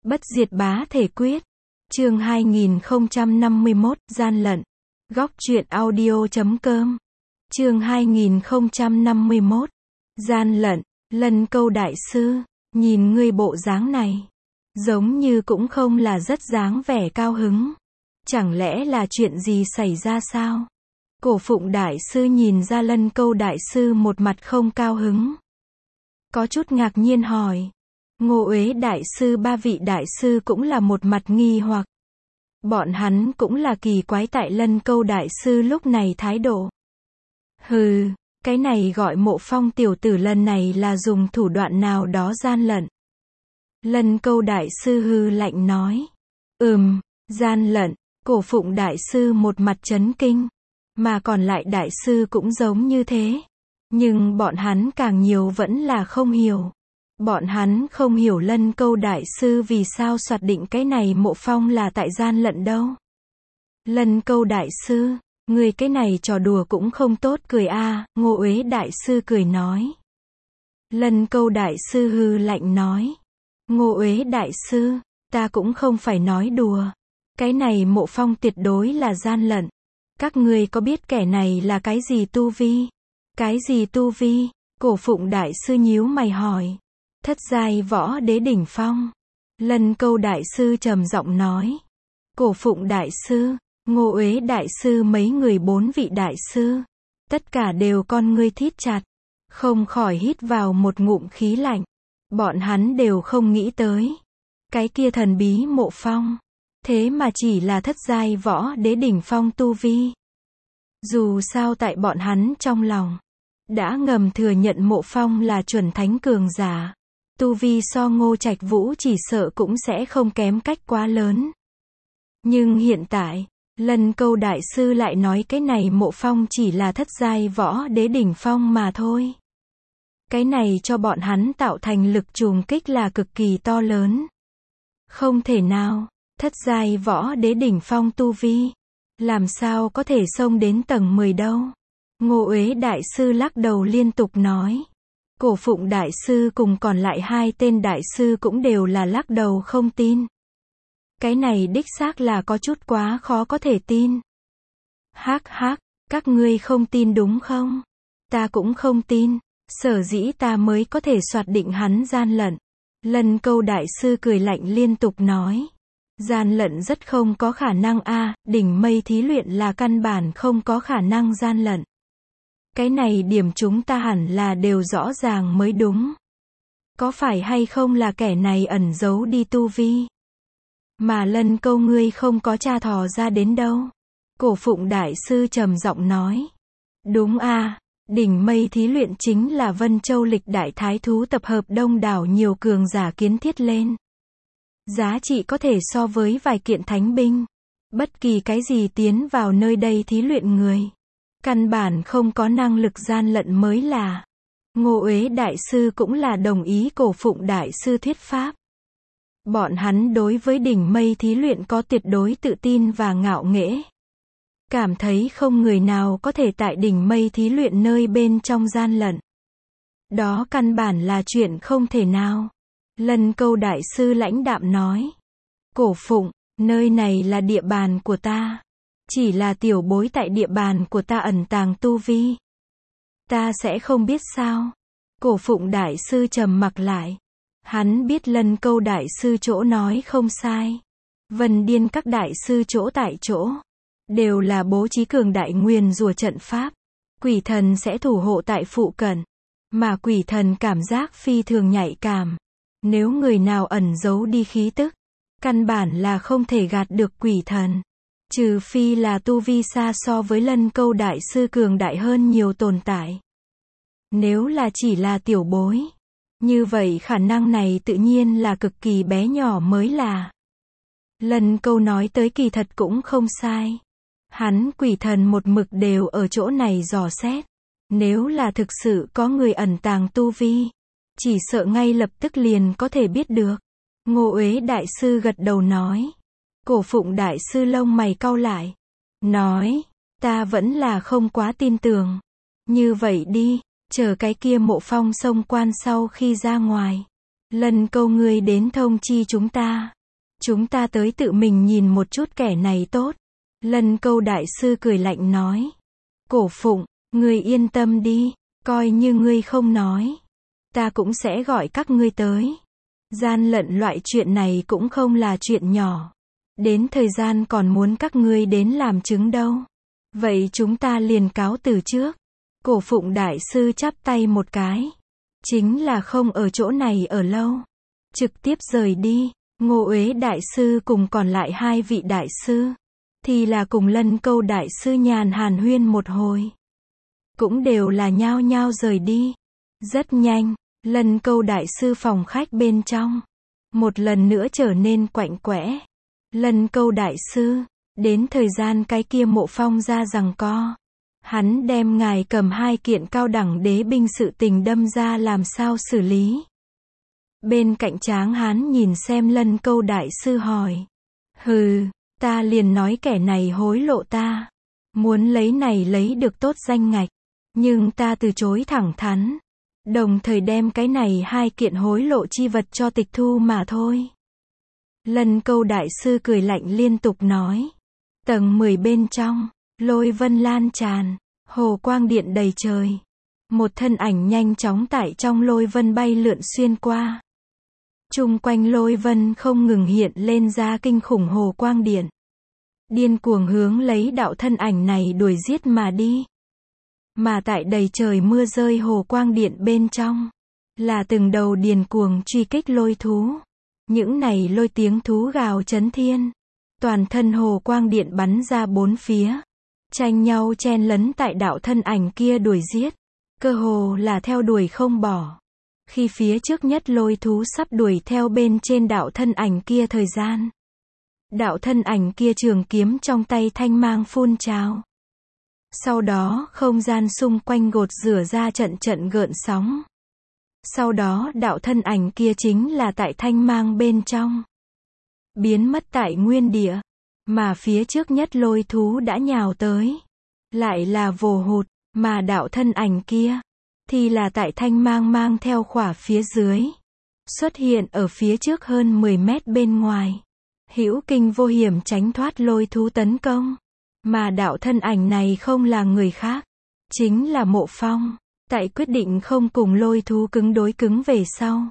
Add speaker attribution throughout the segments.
Speaker 1: Bất diệt bá thể quyết. Chương 2051, gian lận. Góc truyện audio.com. Chương 2051. Gian lận. Lân Câu đại sư, nhìn ngươi bộ dáng này, giống như cũng không là rất dáng vẻ cao hứng. Chẳng lẽ là chuyện gì xảy ra sao? Cổ Phụng đại sư nhìn ra Lân Câu đại sư một mặt không cao hứng. Có chút ngạc nhiên hỏi. Ngô Uế đại sư, ba vị đại sư cũng là một mặt nghi hoặc. Bọn hắn cũng là kỳ quái tại Lân Câu đại sư lúc này thái độ. Hừ, cái này gọi Mộ Phong tiểu tử lần này là dùng thủ đoạn nào đó gian lận. Lân Câu đại sư hừ lạnh nói. Gian lận. Cổ Phụng đại sư một mặt chấn kinh. Mà còn lại đại sư cũng giống như thế. Nhưng bọn hắn càng nhiều vẫn là không hiểu. Bọn hắn không hiểu Lân Câu đại sư vì sao soạt định cái này Mộ Phong là tại gian lận đâu. Lân Câu đại sư, người cái này trò đùa cũng không tốt cười a. Ngô Uế đại sư cười nói. Lân Câu đại sư hừ lạnh nói. Ngô Uế đại sư, ta cũng không phải nói đùa. Cái này Mộ Phong tuyệt đối là gian lận. Các ngươi có biết kẻ này là cái gì tu vi? Cái gì tu vi? Cổ Phụng đại sư nhíu mày hỏi. Thất giai võ đế đỉnh phong. Lân Câu đại sư trầm giọng nói. Cổ Phụng đại sư, Ngô Uế đại sư, mấy người bốn vị đại sư, tất cả đều con ngươi thít chặt, không khỏi hít vào một ngụm khí lạnh. Bọn hắn đều không nghĩ tới. Cái kia thần bí Mộ Phong, thế mà chỉ là thất giai võ đế đỉnh phong tu vi. Dù sao tại bọn hắn trong lòng, đã ngầm thừa nhận Mộ Phong là chuẩn thánh cường giả. Tu vi so Ngô Trạch Vũ chỉ sợ cũng sẽ không kém cách quá lớn. Nhưng hiện tại, Lân Câu đại sư lại nói cái này Mộ Phong chỉ là thất giai võ đế đỉnh phong mà thôi. Cái này cho bọn hắn tạo thành lực trùng kích là cực kỳ to lớn. Không thể nào, thất giai võ đế đỉnh phong tu vi, làm sao có thể xông đến tầng 10 đâu. Ngô Uế đại sư lắc đầu liên tục nói. Cổ Phụng đại sư cùng còn lại hai tên đại sư cũng đều là lắc đầu không tin. Cái này đích xác là có chút quá khó có thể tin. Hắc, các ngươi không tin đúng không? Ta cũng không tin. Sở dĩ ta mới có thể soạt định hắn gian lận. Lân Câu đại sư cười lạnh liên tục nói. Gian lận rất không có khả năng a. Đỉnh mây thí luyện là căn bản không có khả năng gian lận. Cái này điểm chúng ta hẳn là đều rõ ràng mới đúng. Có phải hay không là kẻ này ẩn giấu đi tu vi? Mà Lân Câu ngươi không có tra thò ra đến đâu. Cổ Phụng đại sư trầm giọng nói. Đúng a, đỉnh mây thí luyện chính là Vân Châu lịch đại thái thú tập hợp đông đảo nhiều cường giả kiến thiết lên. Giá trị có thể so với vài kiện thánh binh. Bất kỳ cái gì tiến vào nơi đây thí luyện người, căn bản không có năng lực gian lận mới là. Ngô Uế đại sư cũng là đồng ý Cổ Phụng đại sư thuyết pháp. Bọn hắn đối với đỉnh mây thí luyện có tuyệt đối tự tin và ngạo nghễ. Cảm thấy không người nào có thể tại đỉnh mây thí luyện nơi bên trong gian lận. Đó căn bản là chuyện không thể nào. Lân Câu đại sư lãnh đạm nói. Cổ Phụng, nơi này là địa bàn của ta. Chỉ là tiểu bối tại địa bàn của ta ẩn tàng tu vi. Ta sẽ không biết sao? Cổ Phụng đại sư trầm mặc lại. Hắn biết Lân Câu đại sư chỗ nói không sai. Vân Điên các đại sư chỗ tại chỗ, đều là bố trí cường đại nguyền rủa trận pháp. Quỷ thần sẽ thủ hộ tại phụ cận. Mà quỷ thần cảm giác phi thường nhạy cảm. Nếu người nào ẩn giấu đi khí tức, căn bản là không thể gạt được quỷ thần. Trừ phi là tu vi xa so với Lân Câu đại sư cường đại hơn nhiều tồn tại. Nếu là chỉ là tiểu bối, như vậy khả năng này tự nhiên là cực kỳ bé nhỏ mới là. Lân Câu nói tới kỳ thật cũng không sai. Hắn quỷ thần một mực đều ở chỗ này dò xét. Nếu là thực sự có người ẩn tàng tu vi, chỉ sợ ngay lập tức liền có thể biết được. Ngô Uế đại sư gật đầu nói. Cổ Phụng đại sư lông mày cau lại. Nói, ta vẫn là không quá tin tưởng. Như vậy đi, chờ cái kia Mộ Phong xông quan sau khi ra ngoài. Lân Câu ngươi đến thông chi chúng ta. Chúng ta tới tự mình nhìn một chút kẻ này tốt. Lân Câu đại sư cười lạnh nói. Cổ Phụng, ngươi yên tâm đi, coi như ngươi không nói. Ta cũng sẽ gọi các ngươi tới. Gian lận loại chuyện này cũng không là chuyện nhỏ. Đến thời gian còn muốn các ngươi đến làm chứng đâu. Vậy chúng ta liền cáo từ trước. Cổ Phụng đại sư chắp tay một cái. Chính là không ở chỗ này ở lâu. Trực tiếp rời đi. Ngô Uế đại sư cùng còn lại hai vị đại sư. Thì là cùng Lân Câu đại sư nhàn hàn huyên một hồi. Cũng đều là nhao nhao rời đi. Rất nhanh, Lân Câu đại sư phòng khách bên trong. Một lần nữa trở nên quạnh quẽ. Lân Câu đại sư, đến thời gian cái kia Mộ Phong ra giằng co. Hắn đem ngài cầm 2 kiện cao đẳng đế binh sự tình đâm ra làm sao xử lý. Bên cạnh Tráng Hán nhìn xem Lân Câu đại sư hỏi. Hừ, ta liền nói kẻ này hối lộ ta. Muốn lấy này lấy được tốt danh ngạch. Nhưng ta từ chối thẳng thắn. Đồng thời đem cái này 2 kiện hối lộ chi vật cho tịch thu mà thôi. Lân Câu đại sư cười lạnh liên tục nói. Tầng 10 bên trong, lôi vân lan tràn, hồ quang điện đầy trời. Một thân ảnh nhanh chóng tại trong lôi vân bay lượn xuyên qua. Chung quanh lôi vân không ngừng hiện lên ra kinh khủng hồ quang điện. Điên cuồng hướng lấy đạo thân ảnh này đuổi giết mà đi. Mà tại đầy trời mưa rơi hồ quang điện bên trong, là từng đầu điên cuồng truy kích lôi thú. Những này lôi tiếng thú gào chấn thiên. Toàn thân hồ quang điện bắn ra 4 phía. Tranh nhau chen lấn tại đạo thân ảnh kia đuổi giết. Cơ hồ là theo đuổi không bỏ. Khi phía trước nhất lôi thú sắp đuổi theo bên trên đạo thân ảnh kia thời gian. Đạo thân ảnh kia trường kiếm trong tay thanh mang phun trào. Sau đó không gian xung quanh gột rửa ra trận trận gợn sóng. Sau đó đạo thân ảnh kia chính là tại thanh mang bên trong. Biến mất tại nguyên địa. Mà phía trước nhất lôi thú đã nhào tới. Lại là vồ hụt. Mà đạo thân ảnh kia thì là tại thanh mang mang theo khỏa phía dưới. Xuất hiện ở phía trước hơn 10 mét bên ngoài. Hữu kinh vô hiểm tránh thoát lôi thú tấn công. Mà đạo thân ảnh này không là người khác. Chính là Mộ Phong. Tại quyết định không cùng lôi thú cứng đối cứng về sau.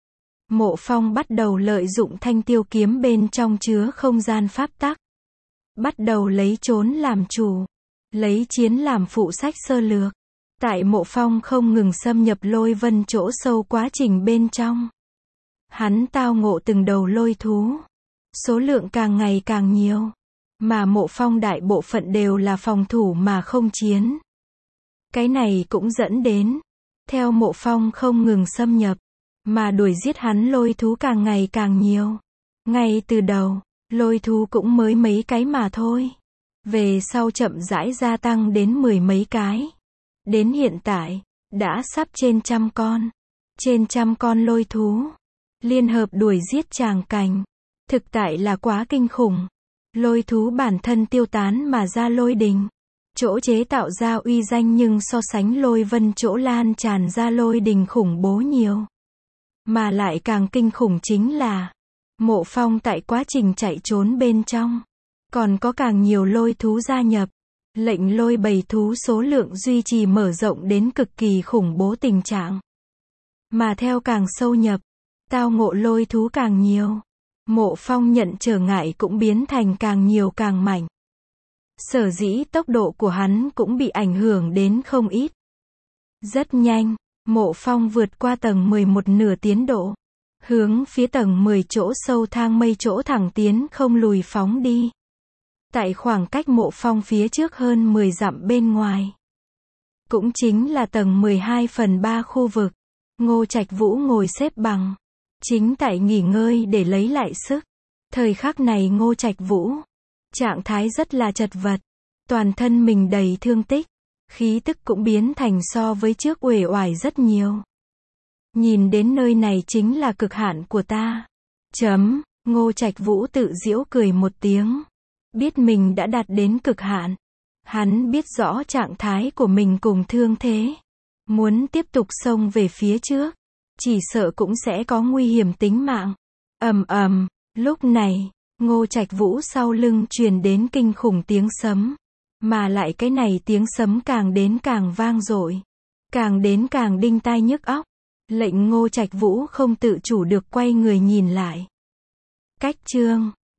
Speaker 1: Mộ Phong bắt đầu lợi dụng thanh tiêu kiếm bên trong chứa không gian pháp tắc. Bắt đầu lấy trốn làm chủ. Lấy chiến làm phụ sách sơ lược. Tại Mộ Phong không ngừng xâm nhập lôi vân chỗ sâu quá trình bên trong. Hắn tao ngộ từng đầu lôi thú. Số lượng càng ngày càng nhiều. Mà Mộ Phong đại bộ phận đều là phòng thủ mà không chiến. Cái này cũng dẫn đến, theo Mộ Phong không ngừng xâm nhập, mà đuổi giết hắn lôi thú càng ngày càng nhiều. Ngay từ đầu, lôi thú cũng mới mấy cái mà thôi. Về sau chậm rãi gia tăng đến 10 mấy cái. Đến hiện tại, đã sắp trên 100 con. Trên 100 con lôi thú. Liên hợp đuổi giết tràng cảnh. Thực tại là quá kinh khủng. Lôi thú bản thân tiêu tán mà ra lôi đình. Chỗ chế tạo ra uy danh nhưng so sánh lôi vân chỗ lan tràn ra lôi đình khủng bố nhiều. Mà lại càng kinh khủng chính là Mộ Phong tại quá trình chạy trốn bên trong. Còn có càng nhiều lôi thú gia nhập. Lệnh lôi bầy thú số lượng duy trì mở rộng đến cực kỳ khủng bố tình trạng. Mà theo càng sâu nhập, tao ngộ lôi thú càng nhiều. Mộ Phong nhận trở ngại cũng biến thành càng nhiều càng mạnh. Sở dĩ tốc độ của hắn cũng bị ảnh hưởng đến không ít. Rất nhanh, Mộ Phong vượt qua tầng 11 nửa tiến độ. Hướng phía tầng 10 chỗ sâu thang mây chỗ thẳng tiến không lùi phóng đi. Tại khoảng cách Mộ Phong phía trước hơn 10 dặm bên ngoài. Cũng chính là tầng 12/3 khu vực. Ngô Trạch Vũ ngồi xếp bằng. Chính tại nghỉ ngơi để lấy lại sức. Thời khắc này Ngô Trạch Vũ. Trạng thái rất là chật vật. Toàn thân mình đầy thương tích. Khí tức cũng biến thành so với trước uể oải rất nhiều. Nhìn đến nơi này chính là cực hạn của ta. Ngô Trạch Vũ tự giễu cười một tiếng. Biết mình đã đạt đến cực hạn. Hắn biết rõ trạng thái của mình cùng thương thế. Muốn tiếp tục xông về phía trước. Chỉ sợ cũng sẽ có nguy hiểm tính mạng. Lúc này, Ngô Trạch Vũ sau lưng truyền đến kinh khủng tiếng sấm. Mà lại cái này tiếng sấm càng đến càng vang dội. Càng đến càng đinh tai nhức óc. Lệnh Ngô Trạch Vũ không tự chủ được quay người nhìn lại. Cách chương